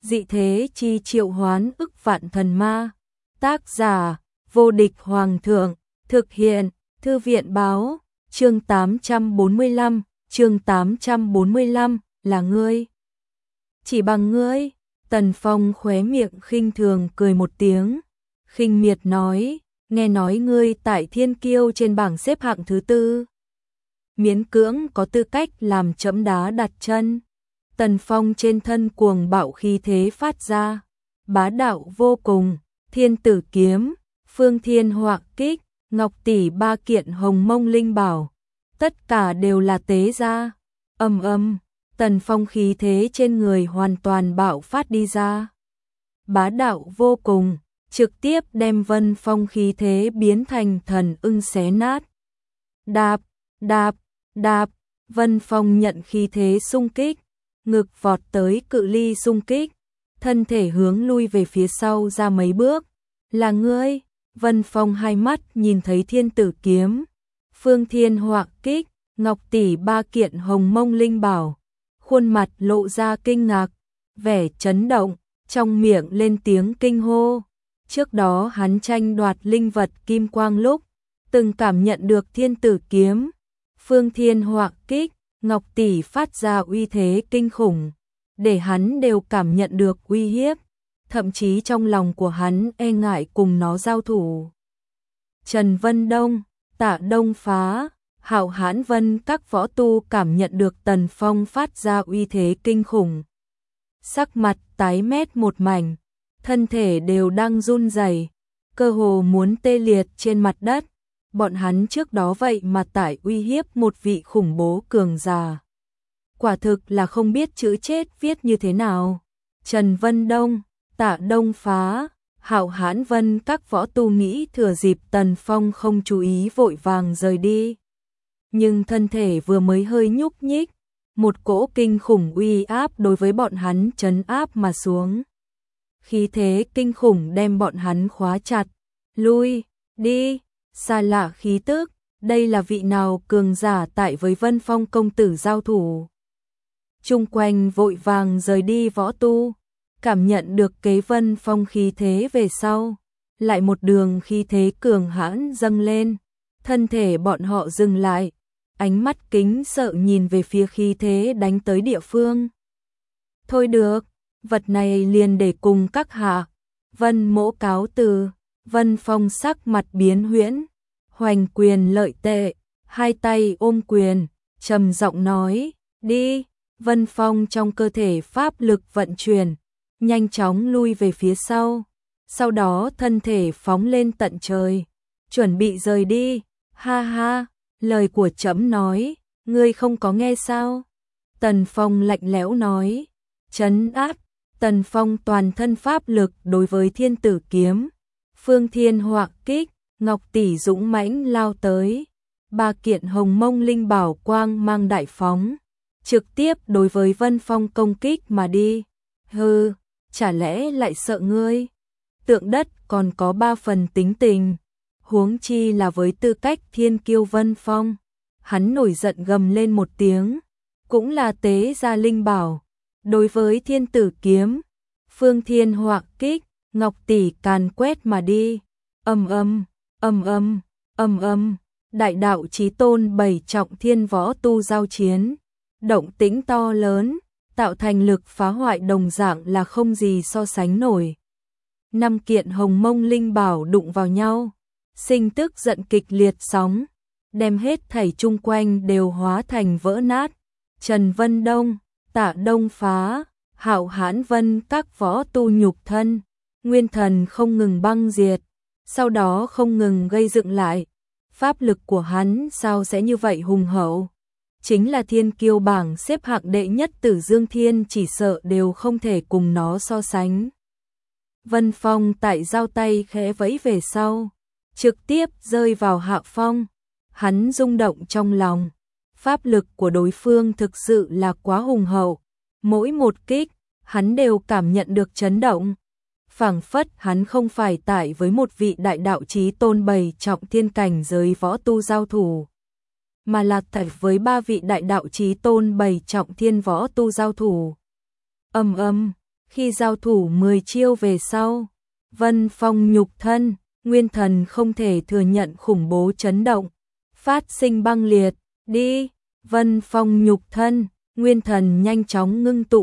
Dị thế chi triệu hoán ức vạn thần ma. Tác giả, vô địch hoàng thượng. Thực hiện, thư viện báo. Chương 845, là ngươi. Chỉ bằng ngươi. Tần Phong khóe miệng khinh thường cười một tiếng. Khinh miệt nói, nghe nói ngươi tại Thiên Kiêu trên bảng xếp hạng thứ 4. Miễn cưỡng có tư cách làm chẫm đá đặt chân. Tần Phong trên thân cuồng bạo khí thế phát ra, bá đạo vô cùng, Thiên Tử kiếm, Phương Thiên Họa kích, Ngọc tỷ 3 kiện hồng mông linh bảo, tất cả đều là tế ra. Ầm ầm, Tần Phong khí thế trên người hoàn toàn bạo phát đi ra. Bá đạo vô cùng, trực tiếp đem Vân Phong khí thế biến thành thần ưng xé nát. Đạp, đạp, đạp, Vân Phong nhận khí thế xung kích, ngực vọt tới cự ly xung kích, thân thể hướng lui về phía sau ra mấy bước. Là ngươi? Vân Phong hai mắt nhìn thấy Thiên Tử kiếm, Phương Thiên Họa kích, Ngọc tỷ 3 kiện hồng mông linh bảo, khuôn mặt lộ ra kinh ngạc, vẻ chấn động, trong miệng lên tiếng kinh hô. Trước đó hắn tranh đoạt linh vật kim quang lúc, từng cảm nhận được Thiên Tử kiếm, Phương Thiên Họa kích, Ngọc tỷ phát ra uy thế kinh khủng, để hắn đều cảm nhận được uy hiếp, thậm chí trong lòng của hắn e ngại cùng nó giao thủ. Trần Vân Đông, Tạ Đông Phá, Hạo Hãn Vân các võ tu cảm nhận được Tần Phong phát ra uy thế kinh khủng. Sắc mặt tái mét một mảnh, thân thể đều đang run rẩy, cơ hồ muốn tê liệt trên mặt đất. Bọn hắn trước đó vậy mà tại uy hiếp một vị khủng bố cường giả. Quả thực là không biết chữ chết viết như thế nào. Trần Vân Đông, Tạ Đông Phá, Hạo Hãn Vân các võ tu nghĩ thừa dịp Tần Phong không chú ý vội vàng rời đi. Nhưng thân thể vừa mới hơi nhúc nhích, một cỗ kinh khủng uy áp đối với bọn hắn trấn áp mà xuống. Khí thế kinh khủng đem bọn hắn khóa chặt. Lui, đi, xa lạ khí tức, đây là vị nào cường giả tại với Vân Phong công tử giao thủ. Chung quanh vội vàng rời đi võ tu, cảm nhận được kế Vân Phong khí thế về sau, lại một đường khí thế cường hãn dâng lên, thân thể bọn họ dừng lại, ánh mắt kính sợ nhìn về phía khí thế đánh tới địa phương. Thôi được, vật này liền để cùng các hạ. Vân Mỗ cáo từ. Vân Phong sắc mặt biến huyễn, hoành quyền lợi tệ, hai tay ôm quyền, trầm giọng nói, đi. Vân Phong trong cơ thể pháp lực vận chuyển, nhanh chóng lui về phía sau đó thân thể phóng lên tận trời, chuẩn bị rời đi. Ha ha, lời của trẫm nói, ngươi không có nghe sao? Tần Phong lạnh lẽo nói, trấn áp. Tần Phong toàn thân pháp lực đối với Thiên Tử kiếm, Phương Thiên Họa kích, Ngọc tỷ dũng mãnh lao tới, 3 kiện hồng mông linh bảo quang mang đại phóng, trực tiếp đối với Vân Phong công kích mà đi. Hừ, chả lẽ lại sợ ngươi? Tượng đất còn có 3 phần tính tình, huống chi là với tư cách thiên kiêu Vân Phong. Hắn nổi giận gầm lên một tiếng, cũng là tế gia linh bảo, đối với Thiên Tử kiếm, Phương Thiên Họa kích, Ngọc tỷ càn quét mà đi. Ầm ầm, ầm ầm, ầm ầm, đại đạo chí tôn 7 trọng thiên võ tu giao chiến, động tĩnh to lớn, tạo thành lực phá hoại đồng dạng là không gì so sánh nổi. 5 kiện hồng mông linh bảo đụng vào nhau, sinh tức giận kịch liệt sóng, đem hết thảy chung quanh đều hóa thành vỡ nát. Trần Vân Đông, Tạ Đông Phá, Hạo Hãn Vân các võ tu nhục thân, nguyên thần không ngừng băng diệt, sau đó không ngừng gây dựng lại. Pháp lực của hắn sao sẽ như vậy hùng hậu? Chính là thiên kiêu bảng xếp hạng đệ nhất Tử Dương Thiên chỉ sợ đều không thể cùng nó so sánh. Vân Phong tại giao tay khẽ vẫy về sau, trực tiếp rơi vào hạ phong. Hắn rung động trong lòng, pháp lực của đối phương thực sự là quá hùng hậu, mỗi một kích, hắn đều cảm nhận được chấn động. Phảng phất hắn không phải tại với một vị đại đạo chí tôn 7 trọng thiên cảnh giới võ tu giao thủ, mà là tại với 3 vị đại đạo chí tôn 7 trọng thiên võ tu giao thủ. Ầm ầm, Khi giao thủ 10 chiêu về sau, Vân Phong nhục thân, nguyên thần không thể thừa nhận khủng bố chấn động, phát sinh băng liệt, đi, Vân Phong nhục thân, nguyên thần nhanh chóng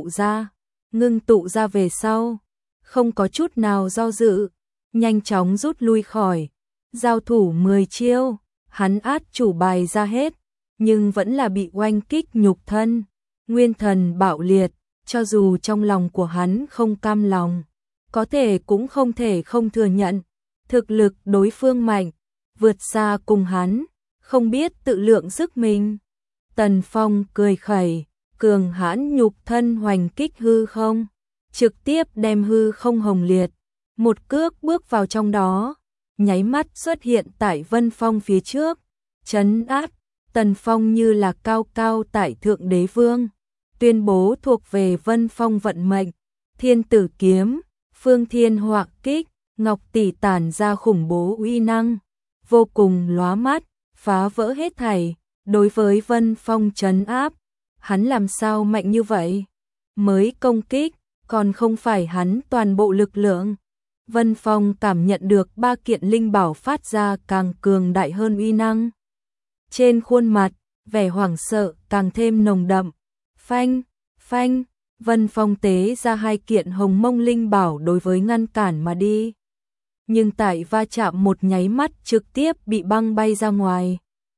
ngưng tụ ra về sau, không có chút nào do dự, nhanh chóng rút lui khỏi, giao thủ 10 chiêu, hắn át chủ bài ra hết, nhưng vẫn là bị oanh kích nhục thân, nguyên thần bạo liệt, cho dù trong lòng của hắn không cam lòng, có thể cũng không thể không thừa nhận, thực lực đối phương mạnh, vượt xa cùng hắn, không biết tự lượng sức mình. Tần Phong cười khẩy, cường hãn nhục thân hoành kích hư không, trực tiếp đem hư không hồng liệt, một cước bước vào trong đó, nháy mắt xuất hiện tại Vân Phong phía trước, trấn áp, Tần Phong như là cao cao tại thượng đế vương, tuyên bố thuộc về Vân Phong vận mệnh, thiên tử kiếm, phương thiên họa kích, ngọc tỷ tản ra khủng bố uy năng, vô cùng lóa mắt, phá vỡ hết thảy, đối với Vân Phong trấn áp, hắn làm sao mạnh như vậy? Mới công kích, còn không phải hắn toàn bộ lực lượng. Vân Phong cảm nhận được 3 kiện linh bảo phát ra càng cường đại hơn uy năng. Trên khuôn mặt, vẻ hoảng sợ càng thêm nồng đậm. Phanh, phanh, Vân Phong tế ra 2 kiện hồng mông linh bảo đối với ngăn cản mà đi. Nhưng tại va chạm một nháy mắt trực tiếp bị băng bay ra ngoài.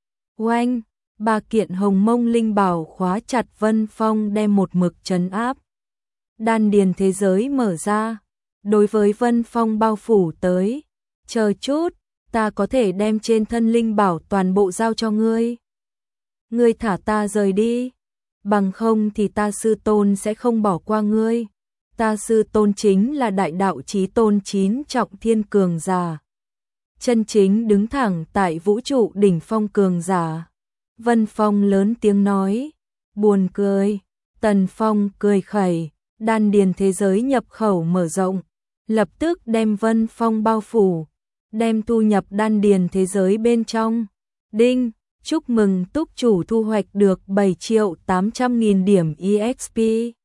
Oanh, 3 kiện hồng mông linh bảo khóa chặt Vân Phong đem một mực trấn áp. Đan điền thế giới mở ra, đối với Vân Phong bao phủ tới. Chờ chút, ta có thể đem trên thân linh bảo toàn bộ giao cho ngươi. Ngươi thả ta rời đi, bằng không thì ta sư tôn sẽ không bỏ qua ngươi. Ta sư tôn chính là đại đạo chí tôn 9 trọng thiên cường giả. Chân chính đứng thẳng tại vũ trụ đỉnh phong cường giả. Vân Phong lớn tiếng nói, buồn cười, Tần Phong cười khẩy, đan điền thế giới nhập khẩu mở rộng, lập tức đem Vân Phong bao phủ, đem thu nhập đan điền thế giới bên trong. Đinh, chúc mừng túc chủ thu hoạch được 7.800.000 điểm EXP.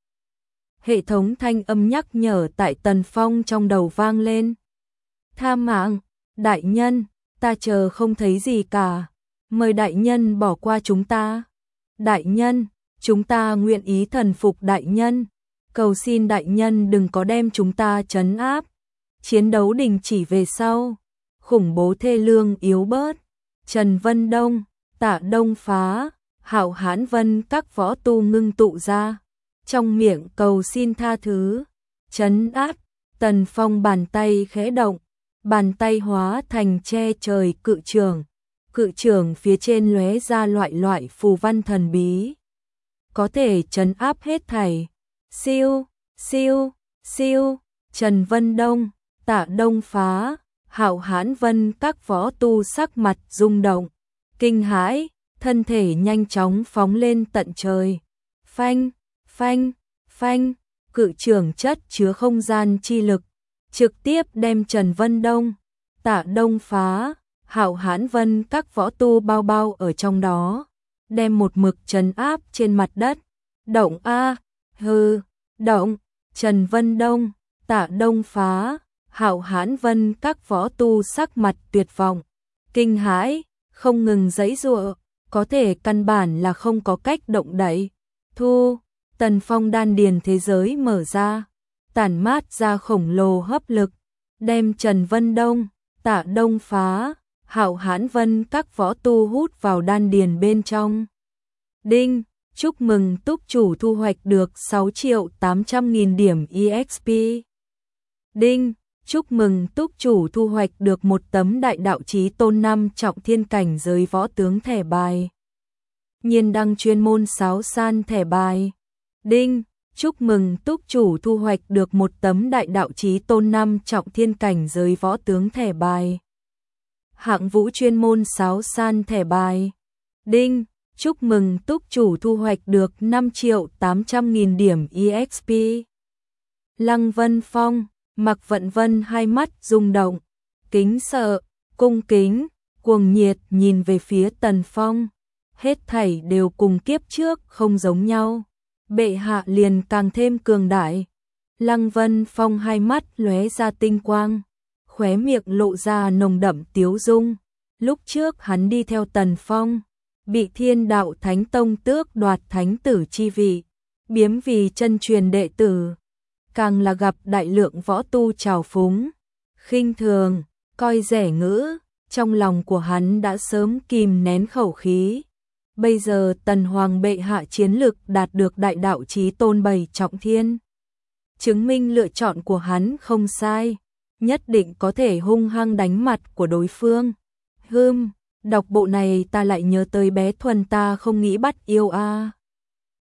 Hệ thống thanh âm nhắc nhở tại Tần Phong trong đầu vang lên. Tha mạng, đại nhân, ta chờ không thấy gì cả. Mời đại nhân bỏ qua chúng ta. Đại nhân, chúng ta nguyện ý thần phục đại nhân. Cầu xin đại nhân đừng có đem chúng ta trấn áp. Chiến đấu đình chỉ về sau. Khủng bố thê lương yếu bớt. Trần Vân Đông, Tạ Đông Phá, Hạo Hán Vân các võ tu ngưng tụ ra. Trong miệng cầu xin tha thứ. Trấn áp, Tần Phong bàn tay khẽ động. Bàn tay hóa thành che trời cự trường. Cự trường phía trên lóe ra loại phù văn thần bí. Có thể trấn áp hết thảy. Siêu, siêu, siêu, Trần Vân Đông, Tạ Đông Phá, Hạo Hán Vân các võ tu sắc mặt rung động. Kinh hãi, thân thể nhanh chóng phóng lên tận trời. Phanh, phanh, phanh, cự trường chất chứa không gian chi lực. Trực tiếp đem Trần Vân Đông, Tạ Đông Phá, Hạo Hán Vân các võ tu bao bao ở trong đó, đem một mực trấn áp trên mặt đất. Động a, hừ, động, Trần Vân Đông, Tạ Đông Phá, Hạo Hán Vân các võ tu sắc mặt tuyệt vọng, kinh hãi, không ngừng giãy giụa, có thể căn bản là không có cách động đậy. Thu, Tần Phong đan điền thế giới mở ra, tản mát ra khổng lồ hấp lực, đem Trần Vân Đông, Tạ Đông Phá, Hạo Hán Vân các võ tu hút vào đan điền bên trong. Đinh, chúc mừng túc chủ thu hoạch được 6.800.000 điểm EXP. Đinh, chúc mừng túc chủ thu hoạch được một tấm đại đạo chí tôn 5 trọng thiên cảnh giới võ tướng thẻ bài. Nhiên đăng chuyên môn sáo san thẻ bài. Đinh, chúc mừng túc chủ thu hoạch được một tấm đại đạo chí tôn 5 trọng thiên cảnh giới võ tướng thẻ bài. Hạng vũ chuyên môn sáo san thẻ bài. Đinh, chúc mừng túc chủ thu hoạch được 5.800.000 điểm EXP. Lăng Vân Phong, Mạc Vận Vân hai mắt rung động, kính sợ, cung kính, cuồng nhiệt nhìn về phía Tần Phong. Hết thảy đều cùng kiếp trước không giống nhau. Bệ hạ liền càng thêm cường đại. Lăng Vân Phong hai mắt lóe ra tinh quang, khóe miệng lộ ra nồng đậm tiếu dung. Lúc trước hắn đi theo Tần Phong, bị Thiên Đạo Thánh Tông tước đoạt thánh tử chi vị, biếm vì chân truyền đệ tử, càng là gặp đại lượng võ tu trào phúng, khinh thường, coi rẻ ngữ, trong lòng của hắn đã sớm kìm nén khẩu khí. Bây giờ Tần Hoàng bệ hạ chiến lực đạt được đại đạo chí tôn 7 trọng thiên, chứng minh lựa chọn của hắn không sai, nhất định có thể hung hăng đánh mặt của đối phương. Đọc bộ này ta lại nhớ tới bé Thuần ta không nghĩ bắt yêu a.